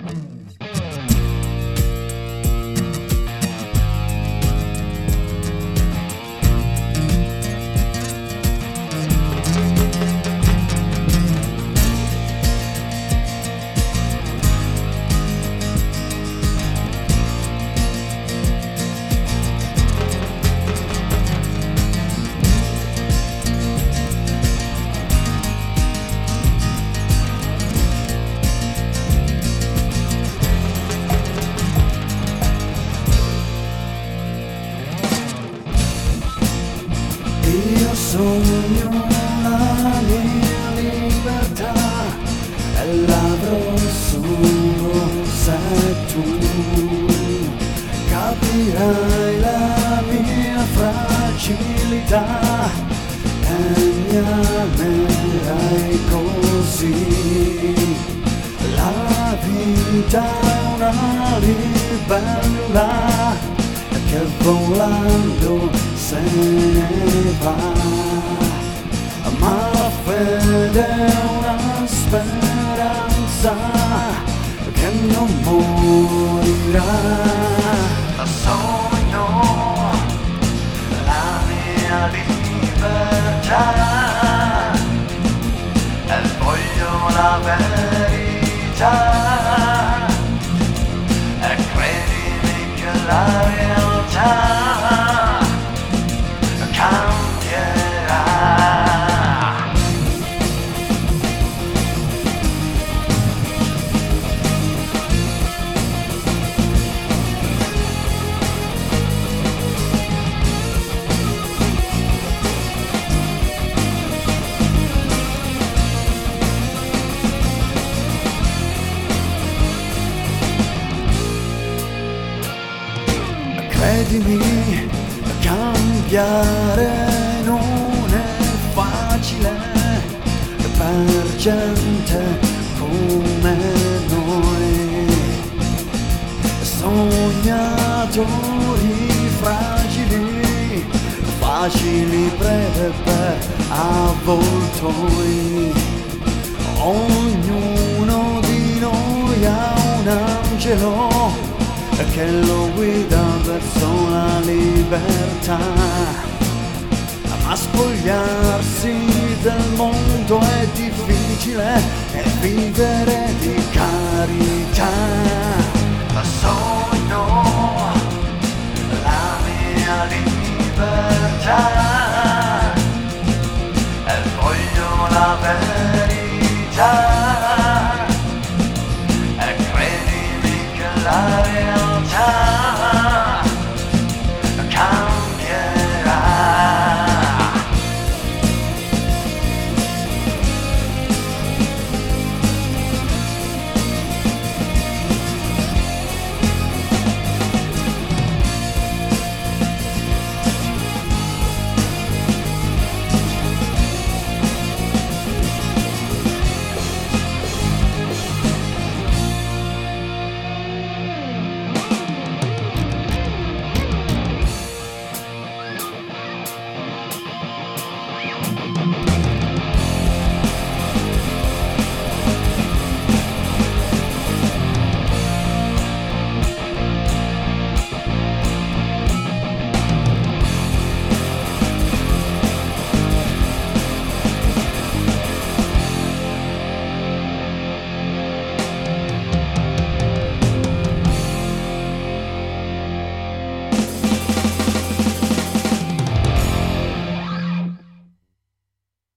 Io sogno la mia libertà e l'avrò solo se tu capirai la mia fragilità e mi amerai così. La vita è una libella che volando se ne va, ma la fede è una speranza che non morirà. Sogno la mia libertà e voglio la verità e credimi che la realtà cambierà. Credimi, cambiare non è facile per gente come noi, sognatori fragili, facili prede per avvoltoi. Ognuno di noi ha un angelo che lo guida verso la libertà, ma spogliarsi del mondo è difficile e vivere di carità.